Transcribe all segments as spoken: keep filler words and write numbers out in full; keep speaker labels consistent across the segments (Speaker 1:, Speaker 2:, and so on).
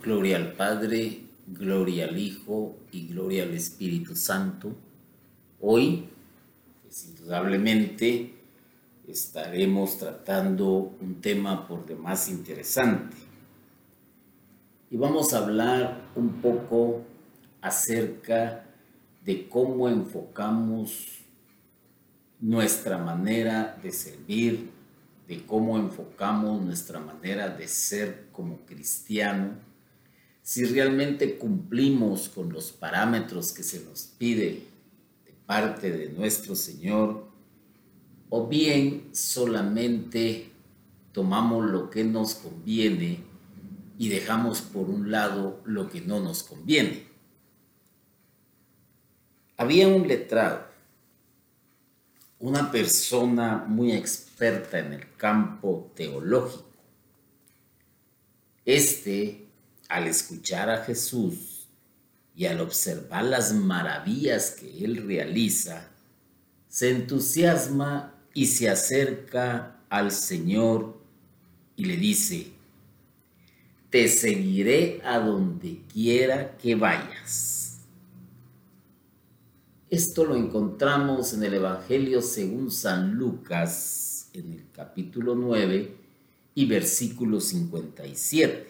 Speaker 1: Gloria al Padre, gloria al Hijo y gloria al Espíritu Santo. Hoy, pues, indudablemente, estaremos tratando un tema por demás interesante. Y vamos a hablar un poco acerca de cómo enfocamos nuestra manera de servir, de cómo enfocamos nuestra manera de ser como cristiano, si realmente cumplimos con los parámetros que se nos pide de parte de nuestro Señor, o bien solamente tomamos lo que nos conviene y dejamos por un lado lo que no nos conviene. Había un letrado, una persona muy experta en el campo teológico. Este, al escuchar a Jesús y al observar las maravillas que él realiza, se entusiasma y se acerca al Señor y le dice: te seguiré a donde quiera que vayas. Esto lo encontramos en el Evangelio según San Lucas, en el capítulo nueve y versículo cincuenta y siete.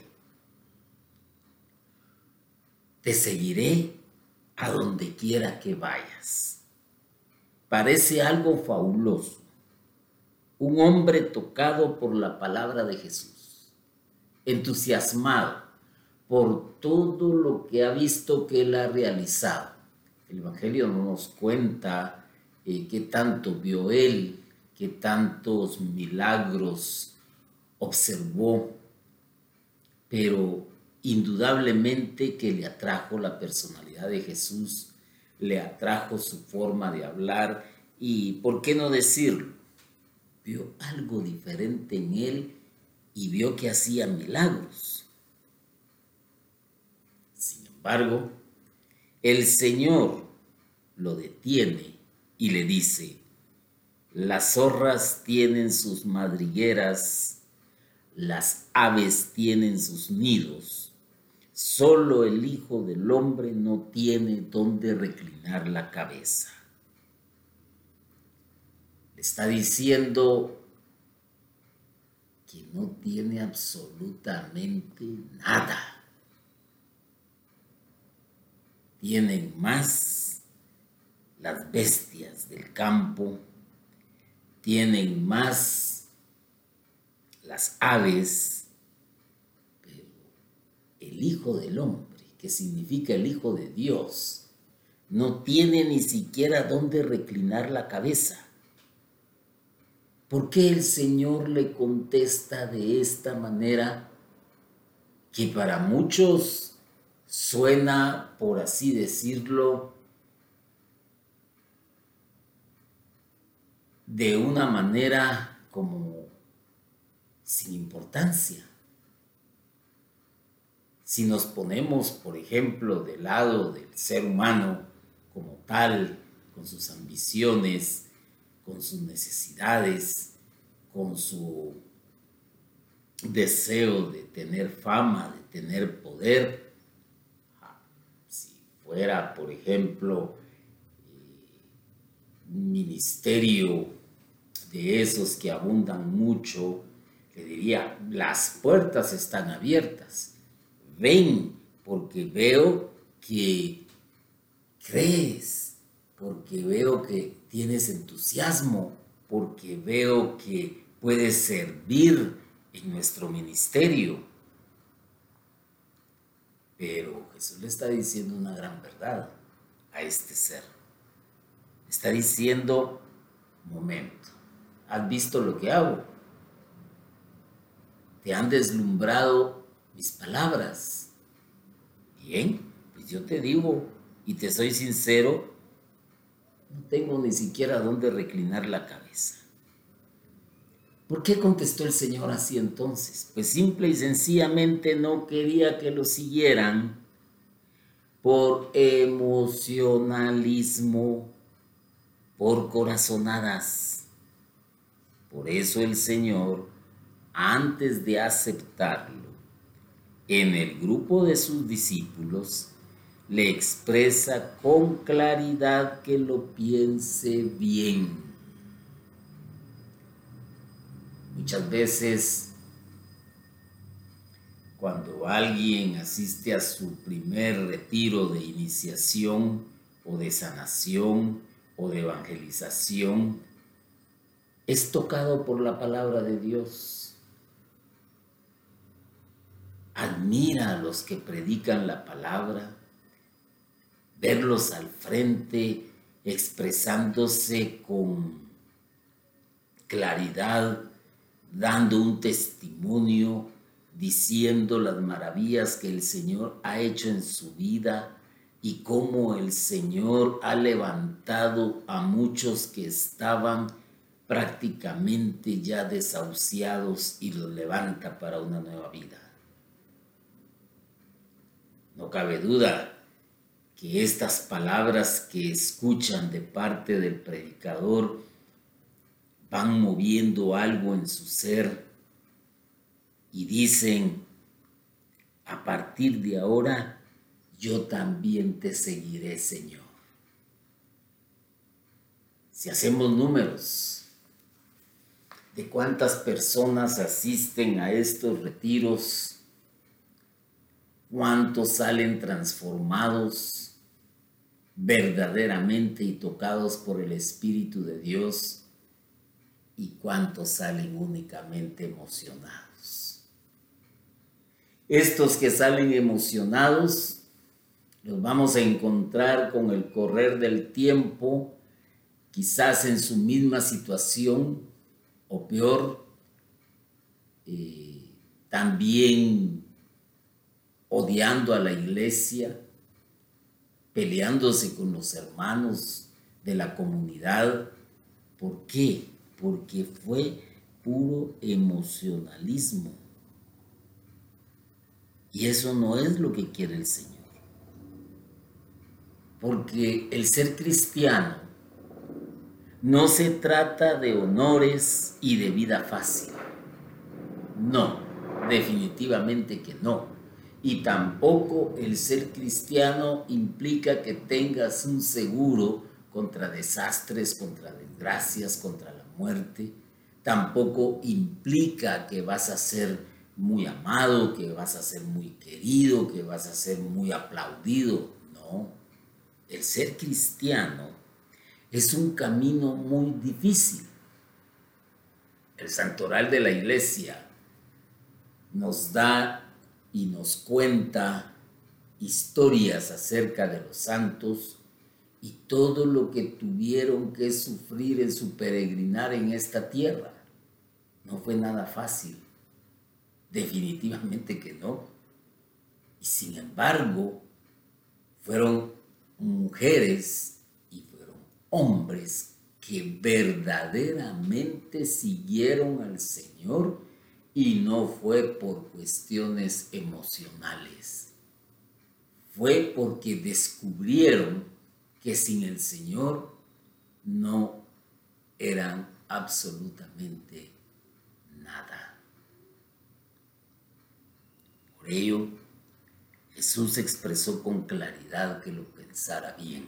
Speaker 1: Te seguiré a donde quiera que vayas. Parece algo fabuloso. Un hombre tocado por la palabra de Jesús, entusiasmado por todo lo que ha visto que él ha realizado. El Evangelio no nos cuenta eh, qué tanto vio él, qué tantos milagros observó, pero indudablemente que le atrajo la personalidad de Jesús, le atrajo su forma de hablar y, ¿por qué no decirlo? Vio algo diferente en él y vio que hacía milagros. Sin embargo, el Señor lo detiene y le dice: las zorras tienen sus madrigueras, las aves tienen sus nidos, solo el Hijo del Hombre no tiene dónde reclinar la cabeza. Le está diciendo que no tiene absolutamente nada. Tienen más las bestias del campo, tienen más las aves, pero el Hijo del Hombre, que significa el Hijo de Dios, no tiene ni siquiera dónde reclinar la cabeza. ¿Por qué el Señor le contesta de esta manera que para muchos suena, por así decirlo, de una manera como sin importancia? Si nos ponemos, por ejemplo, del lado del ser humano como tal, con sus ambiciones, con sus necesidades, con su deseo de tener fama, de tener poder, si fuera, por ejemplo, un ministerio de esos que abundan mucho, le diría: las puertas están abiertas. Ven, porque veo que crees, porque veo que tienes entusiasmo, porque veo que puedes servir en nuestro ministerio. Pero Jesús le está diciendo una gran verdad a este ser. Está diciendo: momento, ¿has visto lo que hago? ¿Te han deslumbrado mis palabras? Bien, pues yo te digo y te soy sincero, no tengo ni siquiera dónde reclinar la cabeza. ¿Por qué contestó el Señor así entonces? Pues simple y sencillamente no quería que lo siguieran por emocionalismo, por corazonadas. Por eso el Señor, antes de aceptarlo, en el grupo de sus discípulos, le expresa con claridad que lo piense bien. Muchas veces, cuando alguien asiste a su primer retiro de iniciación o de sanación o de evangelización, es tocado por la palabra de Dios. Admira a los que predican la palabra, verlos al frente expresándose con claridad, dando un testimonio, diciendo las maravillas que el Señor ha hecho en su vida y cómo el Señor ha levantado a muchos que estaban prácticamente ya desahuciados y los levanta para una nueva vida. No cabe duda que estas palabras que escuchan de parte del predicador van moviendo algo en su ser y dicen: a partir de ahora yo también te seguiré, Señor. Si hacemos números de cuántas personas asisten a estos retiros, cuántos salen transformados verdaderamente y tocados por el Espíritu de Dios, y cuántos salen únicamente emocionados. Estos que salen emocionados los vamos a encontrar con el correr del tiempo, quizás en su misma situación o peor, eh, también odiando a la iglesia, peleándose con los hermanos de la comunidad. ¿Por qué? Porque fue puro emocionalismo. Y eso no es lo que quiere el Señor. Porque el ser cristiano no se trata de honores y de vida fácil. No, definitivamente que no. Y tampoco el ser cristiano implica que tengas un seguro contra desastres, contra desgracias, contra la muerte. Tampoco implica que vas a ser muy amado, que vas a ser muy querido, que vas a ser muy aplaudido. No, el ser cristiano es un camino muy difícil. El santoral de la iglesia nos da y nos cuenta historias acerca de los santos y todo lo que tuvieron que sufrir en su peregrinar en esta tierra. No fue nada fácil, definitivamente que no. Y sin embargo, fueron mujeres y fueron hombres que verdaderamente siguieron al Señor, y no fue por cuestiones emocionales. Fue porque descubrieron que sin el Señor no eran absolutamente nada. Por ello, Jesús expresó con claridad que lo pensara bien.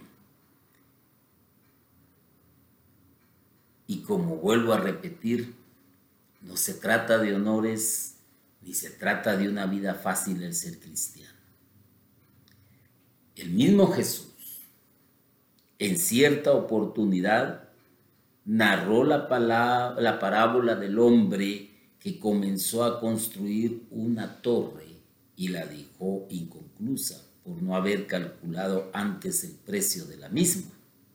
Speaker 1: Y como vuelvo a repetir, no se trata de honores, ni se trata de una vida fácil el ser cristiano. El mismo Jesús, en cierta oportunidad, narró la, palabra, la parábola del hombre que comenzó a construir una torre y la dejó inconclusa por no haber calculado antes el precio de la misma.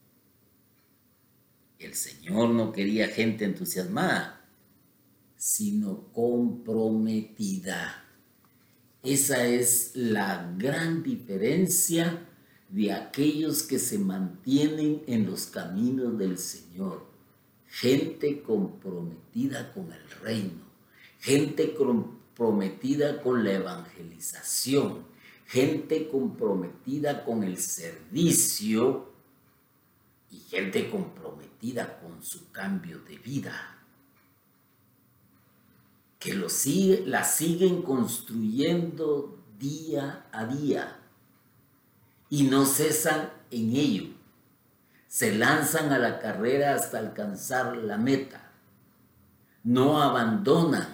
Speaker 1: El Señor no quería gente entusiasmada, sino comprometida. Esa es la gran diferencia de aquellos que se mantienen en los caminos del Señor. Gente comprometida con el reino, gente comprometida con la evangelización, gente comprometida con el servicio y gente comprometida con su cambio de vida. que lo sigue, la siguen construyendo día a día y no cesan en ello. Se lanzan a la carrera hasta alcanzar la meta. No abandonan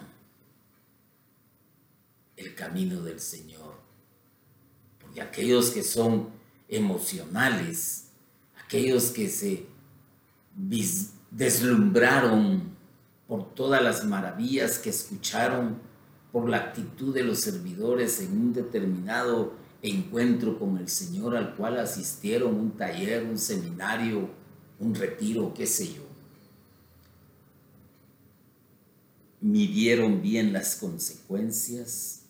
Speaker 1: el camino del Señor. Porque aquellos que son emocionales, aquellos que se deslumbraron por todas las maravillas que escucharon, por la actitud de los servidores en un determinado encuentro con el Señor al cual asistieron, un taller, un seminario, un retiro, qué sé yo, midieron bien las consecuencias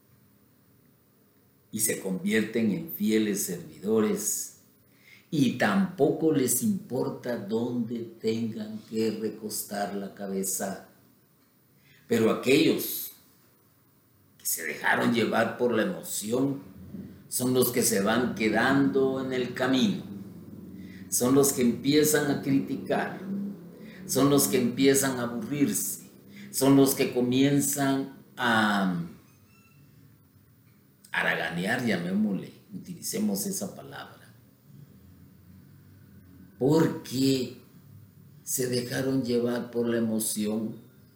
Speaker 1: y se convierten en fieles servidores, y tampoco les importa dónde tengan que recostar la cabeza. Pero aquellos que se dejaron llevar por la emoción son los que se van quedando en el camino, son los que empiezan a criticar, son los que empiezan a aburrirse, son los que comienzan a haraganear, llamémosle, utilicemos esa palabra, porque se dejaron llevar por la emoción.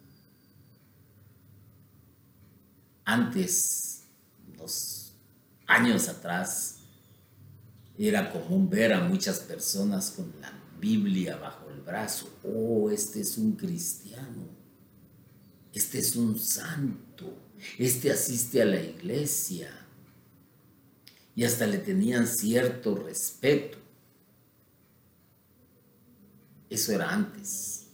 Speaker 1: Antes, unos años atrás, era común ver a muchas personas con la Biblia bajo el brazo. Oh, este es un cristiano, este es un santo, este asiste a la iglesia. Y hasta le tenían cierto respeto. Eso era antes.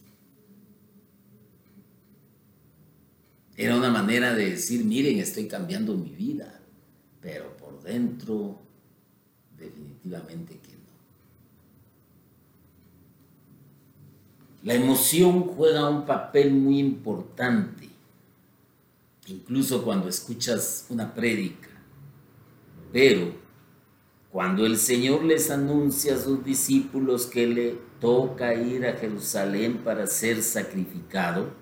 Speaker 1: Era una manera de decir, miren, estoy cambiando mi vida. Pero por dentro, definitivamente que no. La emoción juega un papel muy importante, incluso cuando escuchas una prédica. Pero cuando el Señor les anuncia a sus discípulos que le toca ir a Jerusalén para ser sacrificado,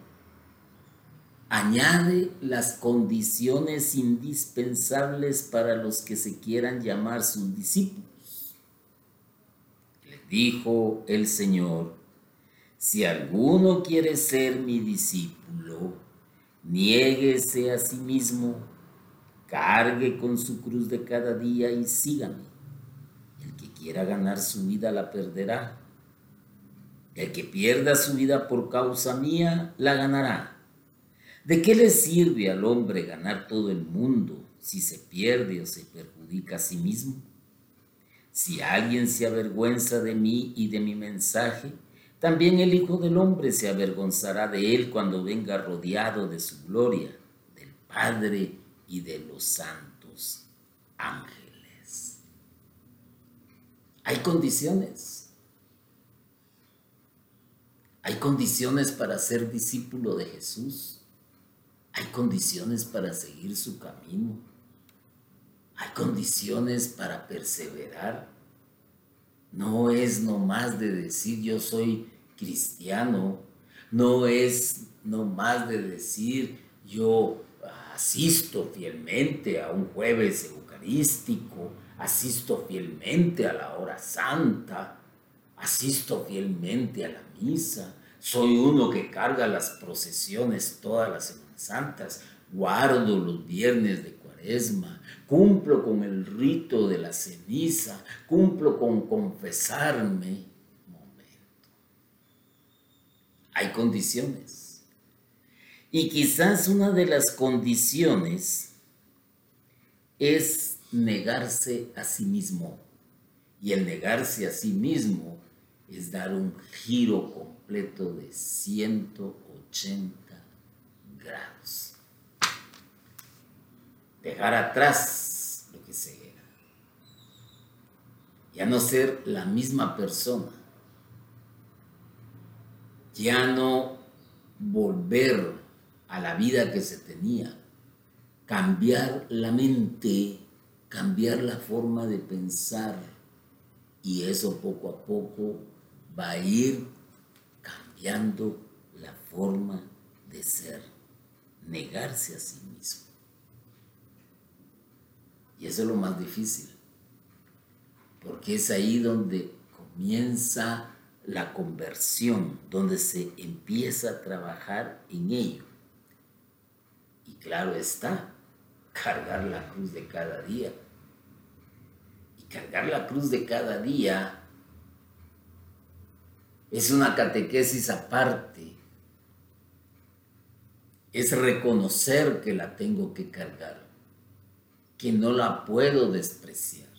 Speaker 1: añade las condiciones indispensables para los que se quieran llamar sus discípulos. Les dijo el Señor: si alguno quiere ser mi discípulo, niéguese a sí mismo, cargue con su cruz de cada día y sígame. El que quiera ganar su vida la perderá. El que pierda su vida por causa mía la ganará. ¿De qué le sirve al hombre ganar todo el mundo si se pierde o se perjudica a sí mismo? Si alguien se avergüenza de mí y de mi mensaje, también el Hijo del Hombre se avergonzará de él cuando venga rodeado de su gloria, del Padre y de los santos ángeles. Hay condiciones. Hay condiciones para ser discípulo de Jesús. Hay condiciones para seguir su camino. Hay condiciones para perseverar. No es nomás de decir yo soy cristiano. No es nomás de decir yo asisto fielmente a un jueves eucarístico, asisto fielmente a la hora santa, asisto fielmente a la misa, soy uno que carga las procesiones todas las Semanas Santas, guardo los viernes de Cuaresma, cumplo con el rito de la ceniza, cumplo con confesarme. Momento. Hay condiciones. Y quizás una de las condiciones es negarse a sí mismo. Y el negarse a sí mismo es dar un giro completo de ciento ochenta grados. Dejar atrás lo que se era. Ya no ser la misma persona. Ya no volver a la vida que se tenía. Cambiar la mente, cambiar la forma de pensar. Y eso poco a poco va a ir cambiando la forma de ser. negarse a sí mismo. Y eso es lo más difícil, porque es ahí donde comienza la conversión, donde se empieza a trabajar en ello. Y claro está, cargar la cruz de cada día. Y cargar la cruz de cada día es una catequesis aparte. Es reconocer que la tengo que cargar, que no la puedo despreciar.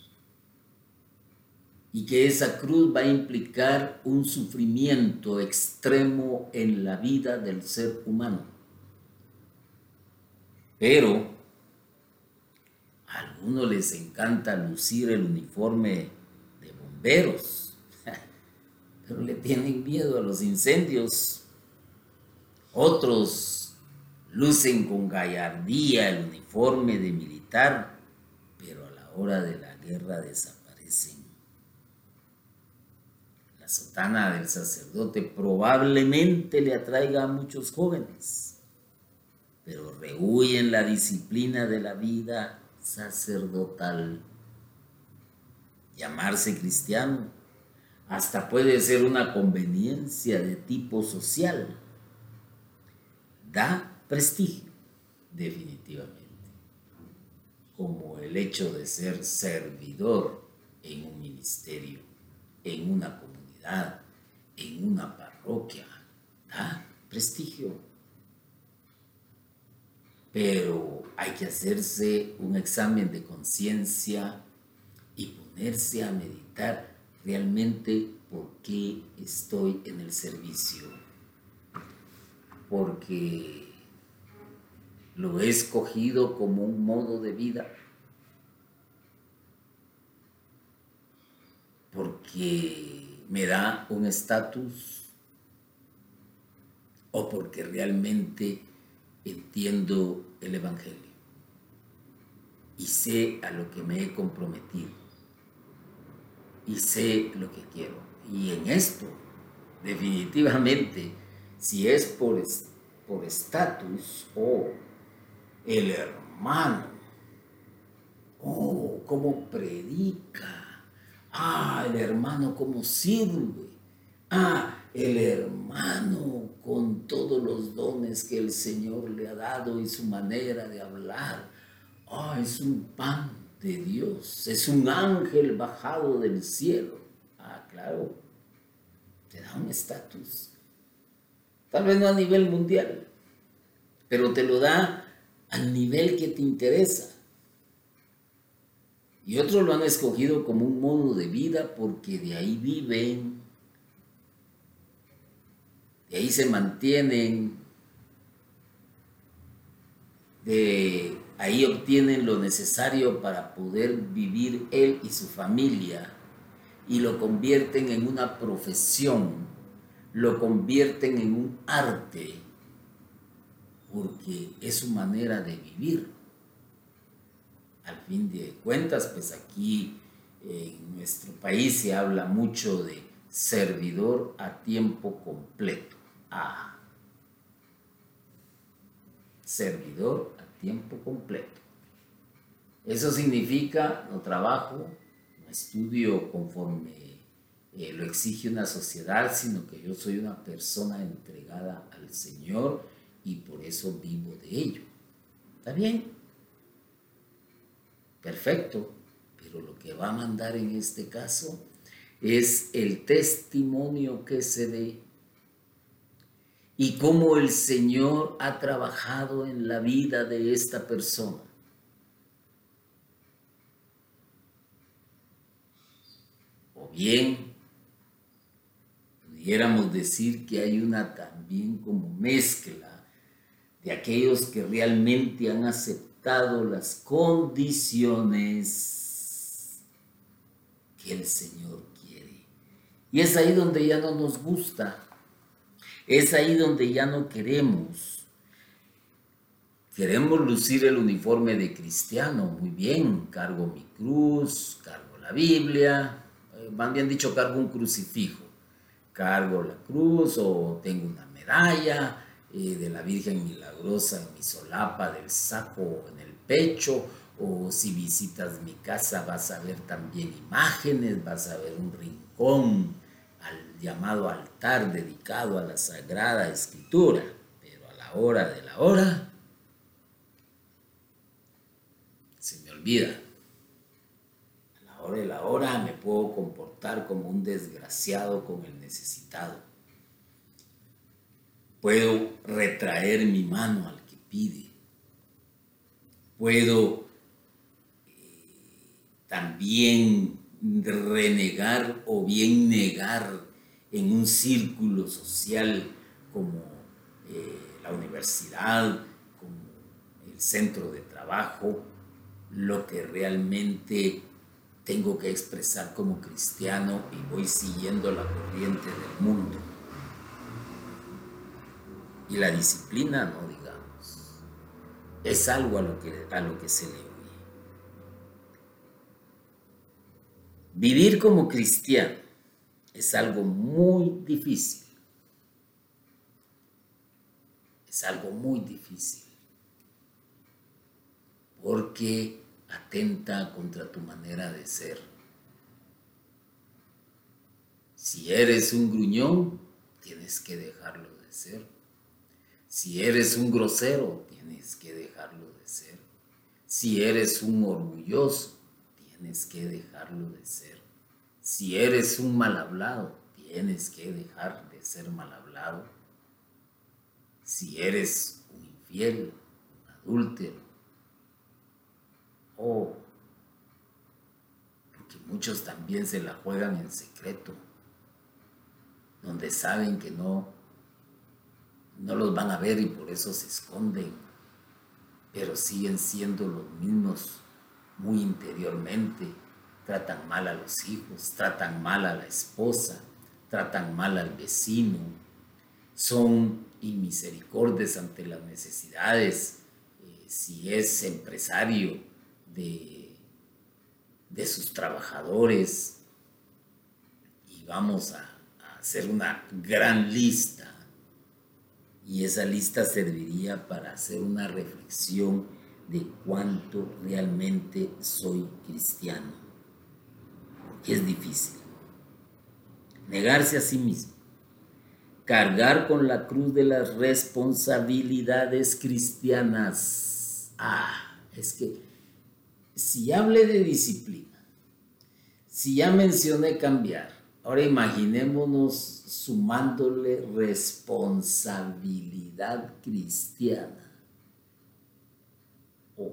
Speaker 1: Y que esa cruz va a implicar un sufrimiento extremo en la vida del ser humano. Pero a algunos les encanta lucir el uniforme de bomberos, pero le tienen miedo a los incendios. Otros lucen con gallardía el uniforme de militar, pero a la hora de la guerra desaparecen. La sotana del sacerdote probablemente le atraiga a muchos jóvenes, pero rehuyen la disciplina de la vida sacerdotal. Llamarse cristiano hasta puede ser una conveniencia de tipo social. Da prestigio, definitivamente, como el hecho de ser servidor en un ministerio, en una comunidad, en una parroquia. Da prestigio. Pero hay que hacerse un examen de conciencia y ponerse a meditar realmente por qué estoy en el servicio. Porque lo he escogido como un modo de vida. Porque me da un estatus o porque realmente entiendo el Evangelio y sé a lo que me he comprometido y sé lo que quiero. Y en esto, definitivamente, si es por por estatus, oh, el hermano, oh, cómo predica, ah, el hermano cómo sirve, ah, el hermano con todos los dones que el Señor le ha dado y su manera de hablar, ah, es un pan de Dios, es un ángel bajado del cielo. Ah, claro, te da un estatus, tal vez no a nivel mundial, pero te lo da al nivel que te interesa. Y otros lo han escogido como un modo de vida porque de ahí viven, de ahí se mantienen, de ahí obtienen lo necesario para poder vivir él y su familia, y lo convierten en una profesión, lo convierten en un arte, porque es su manera de vivir. Al fin de cuentas, pues aquí en nuestro país se habla mucho de servidor a tiempo completo. Ah, servidor a tiempo completo. Eso significa no trabajo, no estudio conforme eh, lo exige una sociedad, sino que yo soy una persona entregada al Señor y por eso vivo de ello. ¿Está bien? Perfecto, pero lo que va a mandar en este caso es el testimonio que se dé y cómo el Señor ha trabajado en la vida de esta persona. O bien, pudiéramos decir que hay una también como mezcla de aquellos que realmente han aceptado las condiciones que el Señor quiere. Y es ahí donde ya no nos gusta, es ahí donde ya no queremos. Queremos lucir el uniforme de cristiano, muy bien, cargo mi cruz, cargo la Biblia, eh, más bien dicho, cargo un crucifijo, cargo la cruz o tengo una medalla eh, de la Virgen Milagrosa en mi solapa del saco en el pecho, o si visitas mi casa vas a ver también imágenes, vas a ver un rincón al llamado altar dedicado a la Sagrada Escritura, pero a la hora de la hora se me olvida. A la hora de la hora me puedo comportar como un desgraciado con el necesitado. Puedo retraer mi mano al que pide. Puedo también renegar o bien negar en un círculo social como eh, la universidad, como el centro de trabajo, lo que realmente tengo que expresar como cristiano y voy siguiendo la corriente del mundo. Y la disciplina, no digamos, es algo a lo que, a lo que se le huye. Vivir como cristiano es algo muy difícil. Es algo muy difícil. Porque atenta contra tu manera de ser. Si eres un gruñón, tienes que dejarlo de ser. Si eres un grosero, tienes que dejarlo de ser. Si eres un orgulloso, tienes que dejarlo de ser. Si eres un mal hablado, tienes que dejar de ser mal hablado. Si eres un infiel, un adúltero, o porque muchos también se la juegan en secreto, donde saben que no, no los van a ver y por eso se esconden, pero siguen siendo los mismos muy interiormente. Tratan mal a los hijos, tratan mal a la esposa, tratan mal al vecino, son inmisericordios ante las necesidades, eh, si es empresario de, de sus trabajadores, y vamos a, a hacer una gran lista, y esa lista serviría para hacer una reflexión de cuánto realmente soy cristiano. Que es difícil. Negarse a sí mismo. Cargar con la cruz de las responsabilidades cristianas. Ah, es que si ya hablé de disciplina, si ya mencioné cambiar, ahora imaginémonos sumándole responsabilidad cristiana. Oh.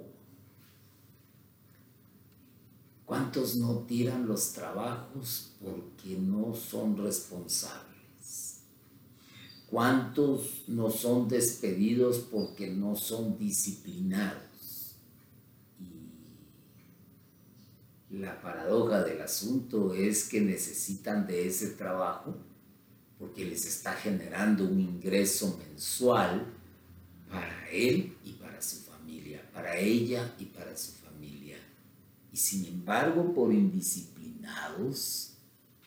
Speaker 1: ¿Cuántos no tiran los trabajos porque no son responsables? ¿Cuántos no son despedidos porque no son disciplinados? Y la paradoja del asunto es que necesitan de ese trabajo porque les está generando un ingreso mensual para él y para su familia, para ella y para su familia. Y sin embargo, por indisciplinados,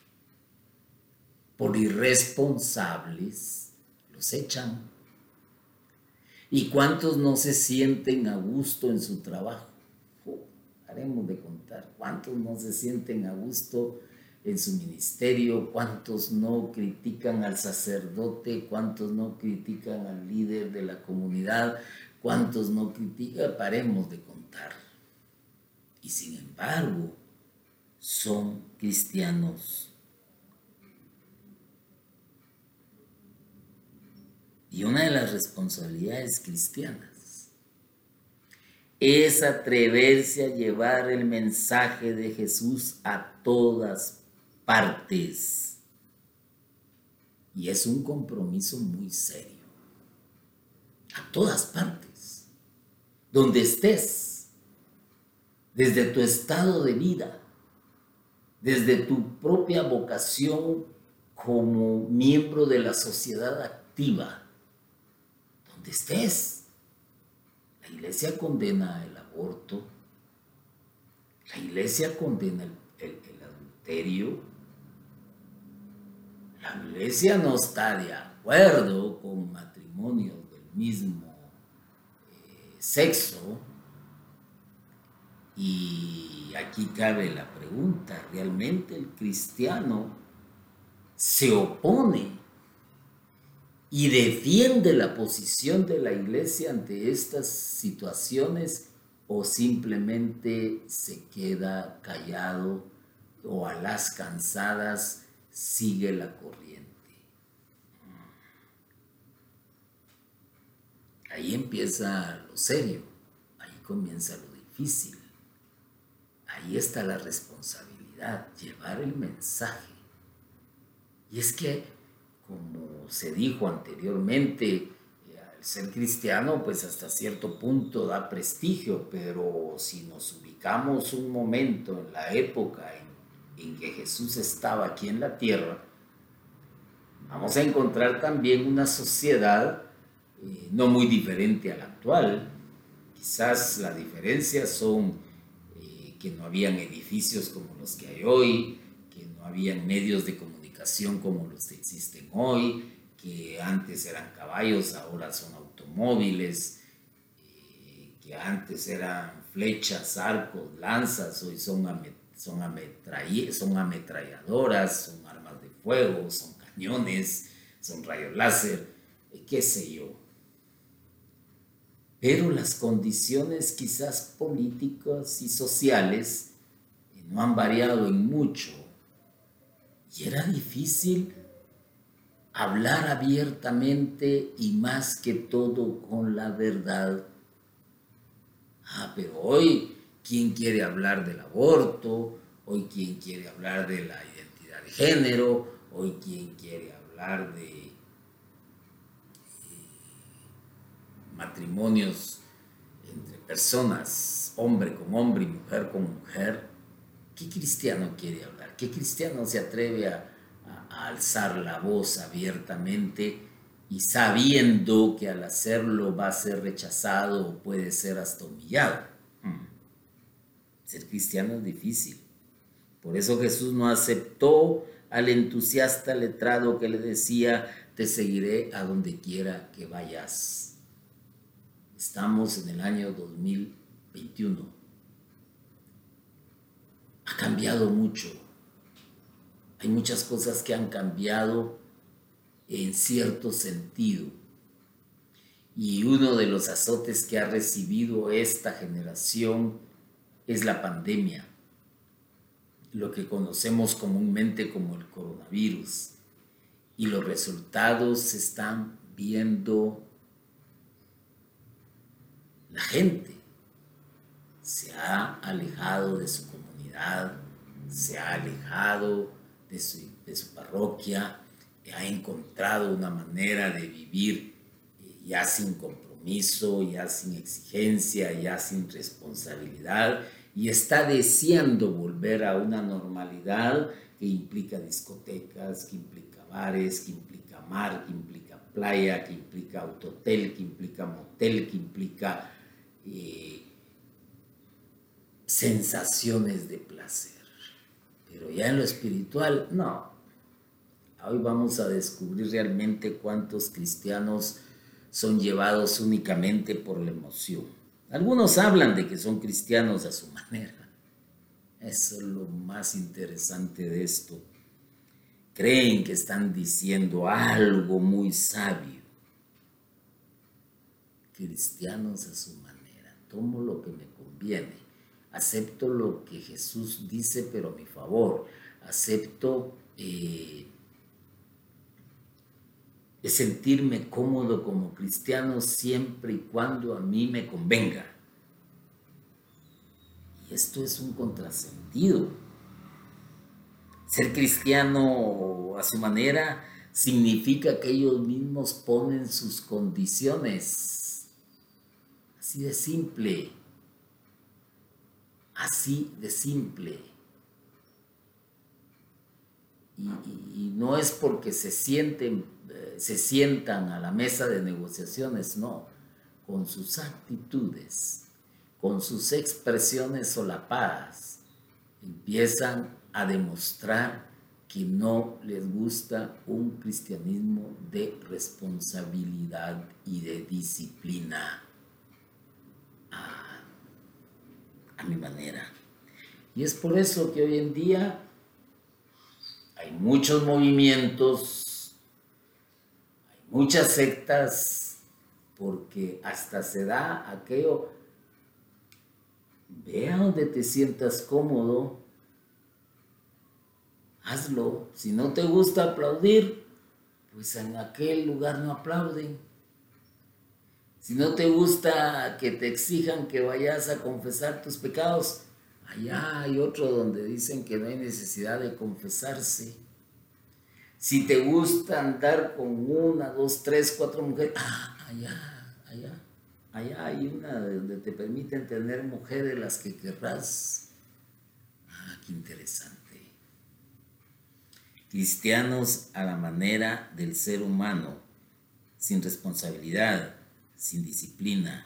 Speaker 1: por irresponsables, los echan. ¿Y cuántos no se sienten a gusto en su trabajo? Oh, haremos de contar. ¿Cuántos no se sienten a gusto en su ministerio? ¿Cuántos no critican al sacerdote? ¿Cuántos no critican al líder de la comunidad? ¿Cuántos no critican? Paremos de contar. Y sin embargo, son cristianos. Y una de las responsabilidades cristianas es atreverse a llevar el mensaje de Jesús a todas partes. Y es un compromiso muy serio. A todas partes. Donde estés. Desde tu estado de vida, desde tu propia vocación como miembro de la sociedad activa, donde estés. La iglesia condena el aborto, la iglesia condena el, el, el adulterio, la iglesia no está de acuerdo con matrimonio matrimonios del mismo eh, sexo. Y aquí cabe la pregunta, ¿realmente el cristiano se opone y defiende la posición de la iglesia ante estas situaciones o simplemente se queda callado o a las cansadas sigue la corriente? Ahí empieza lo serio, ahí comienza lo difícil, ahí está la responsabilidad, llevar el mensaje. Y es que, como se dijo anteriormente, el ser cristiano pues hasta cierto punto da prestigio, pero si nos ubicamos un momento en la época en, en que Jesús estaba aquí en la tierra, vamos a encontrar también una sociedad eh, no muy diferente a la actual. Quizás la diferencia son eh, que no habían edificios como los que hay hoy, que no habían medios de comunicación como los que existen hoy, que antes eran caballos, ahora son automóviles, eh, que antes eran flechas, arcos, lanzas, hoy son, amet son, ametrall son ametralladoras, son armas de fuego, son cañones, son rayos láser, eh, qué sé yo. Pero las condiciones quizás políticas y sociales eh, no han variado en mucho. Y era difícil hablar abiertamente y más que todo con la verdad. Ah, pero hoy, ¿quién quiere hablar del aborto? Hoy, ¿quién quiere hablar de la identidad de género? Hoy, ¿quién quiere hablar de eh, matrimonios entre personas, hombre con hombre y mujer con mujer? ¿Qué cristiano quiere hablar? ¿Qué cristiano se atreve a, a, a alzar la voz abiertamente y sabiendo que al hacerlo va a ser rechazado o puede ser hasta humillado? Hmm. Ser cristiano es difícil. Por eso Jesús no aceptó al entusiasta letrado que le decía: te seguiré a donde quiera que vayas. Estamos en el año dos mil veintiuno. Ha cambiado mucho. Hay muchas cosas que han cambiado en cierto sentido. Y uno de los azotes que ha recibido esta generación es la pandemia, lo que conocemos comúnmente como el coronavirus. Y los resultados se están viendo. La gente se ha alejado de su comunidad, se ha alejado de su, de su parroquia, ha encontrado una manera de vivir eh, ya sin compromiso, ya sin exigencia, ya sin responsabilidad, y está deseando volver a una normalidad que implica discotecas, que implica bares, que implica mar, que implica playa, que implica autohotel, que implica motel, que implica eh, sensaciones de placer. Pero ya en lo espiritual, no. Hoy vamos a descubrir realmente cuántos cristianos son llevados únicamente por la emoción. Algunos hablan de que son cristianos a su manera. Eso es lo más interesante de esto. Creen que están diciendo algo muy sabio. Cristianos a su manera. Tomo lo que me conviene. Acepto lo que Jesús dice, pero a mi favor. Acepto eh, de sentirme cómodo como cristiano siempre y cuando a mí me convenga. Y esto es un contrasentido. Ser cristiano a su manera significa que ellos mismos ponen sus condiciones. Así de simple. Así de simple. Y, y, y no es porque se sienten, eh, se sientan a la mesa de negociaciones, no. Con sus actitudes, con sus expresiones solapadas, empiezan a demostrar que no les gusta un cristianismo de responsabilidad y de disciplina a, a mi manera. Y es por eso que hoy en día hay muchos movimientos, hay muchas sectas, porque hasta se da aquello, ve a donde te sientas cómodo, hazlo. Si no te gusta aplaudir, pues en aquel lugar no aplauden. Si no te gusta que te exijan que vayas a confesar tus pecados, allá hay otro donde dicen que no hay necesidad de confesarse. Si te gusta andar con una, dos, tres, cuatro mujeres, ah, allá, allá, allá hay una donde te permiten tener mujeres las que querrás. Ah, qué interesante. Cristianos a la manera del ser humano, sin responsabilidad, sin disciplina,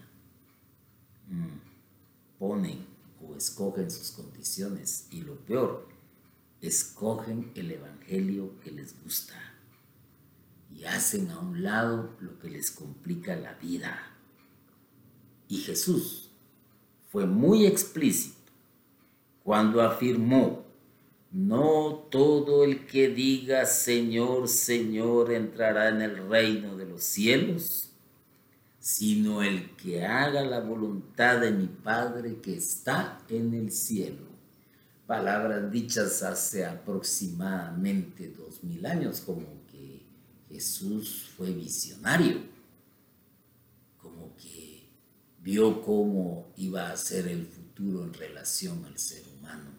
Speaker 1: mm, ponen o escogen sus condiciones y lo peor, escogen el evangelio que les gusta y hacen a un lado lo que les complica la vida. Y Jesús fue muy explícito cuando afirmó: no todo el que diga Señor, Señor entrará en el reino de los cielos, sino el que haga la voluntad de mi Padre que está en el cielo. Palabras dichas hace aproximadamente dos mil años, como que Jesús fue visionario, como que vio cómo iba a ser el futuro en relación al ser humano.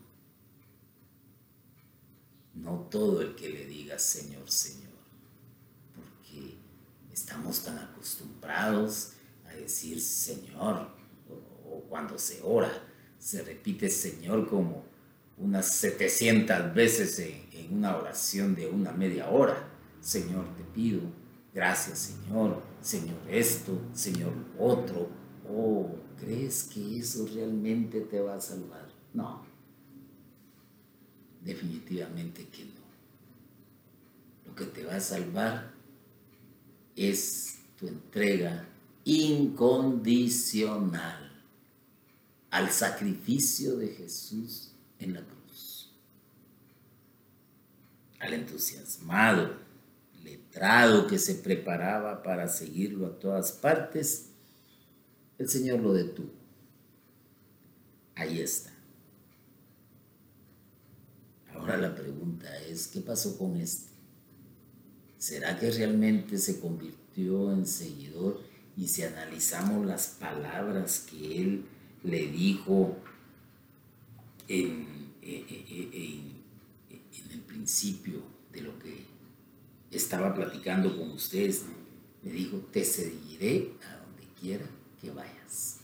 Speaker 1: No todo el que le diga Señor, Señor, porque estamos tan acostumbrados a decir Señor, o, o cuando se ora, se repite Señor como unas setecientas veces en, en una oración de una media hora. Señor, te pido, gracias Señor, Señor esto, Señor lo otro. Oh, ¿crees que eso realmente te va a salvar? No. Definitivamente que no. Lo que te va a salvar es tu entrega incondicional al sacrificio de Jesús en la cruz. Al entusiasmado, letrado que se preparaba para seguirlo a todas partes, el Señor lo detuvo. Ahí está. Ahora la pregunta es, ¿qué pasó con este? ¿Será que realmente se convirtió en seguidor? Y si analizamos las palabras que él le dijo en, en, en, en el principio de lo que estaba platicando con ustedes, le dijo, te seguiré a donde quiera que vayas.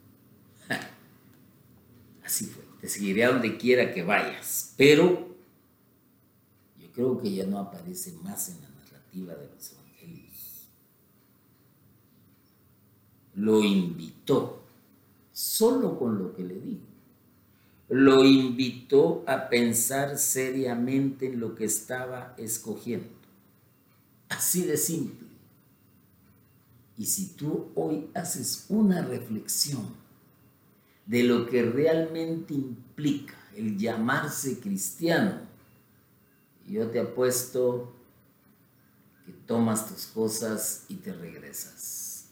Speaker 1: Así fue, te seguiré a donde quiera que vayas, pero yo creo que ya no aparece más en la narrativa de los evangelios. Lo invitó, solo con lo que le dijo, lo invitó a pensar seriamente en lo que estaba escogiendo. Así de simple. Y si tú hoy haces una reflexión de lo que realmente implica el llamarse cristiano, yo te apuesto que tomas tus cosas y te regresas.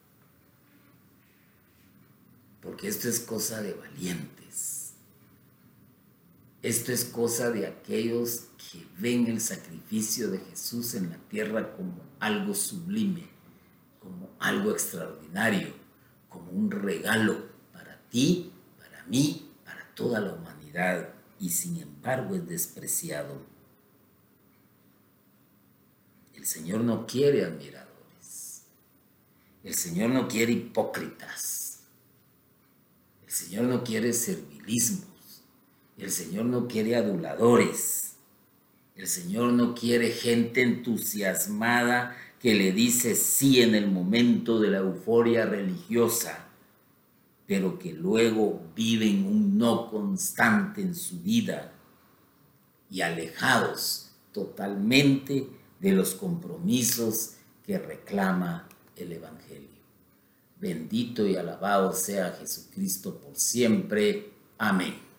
Speaker 1: Porque esto es cosa de valientes. Esto es cosa de aquellos que ven el sacrificio de Jesús en la tierra como algo sublime, como algo extraordinario, como un regalo para ti, para mí, para toda la humanidad, y sin embargo es despreciado. El Señor no quiere admiradores. El Señor no quiere hipócritas. El Señor no quiere servilismos. El Señor no quiere aduladores. El Señor no quiere gente entusiasmada que le dice sí en el momento de la euforia religiosa, pero que luego viven un no constante en su vida. y alejados totalmente de los compromisos que reclama el Evangelio. Bendito y alabado sea Jesucristo por siempre. Amén.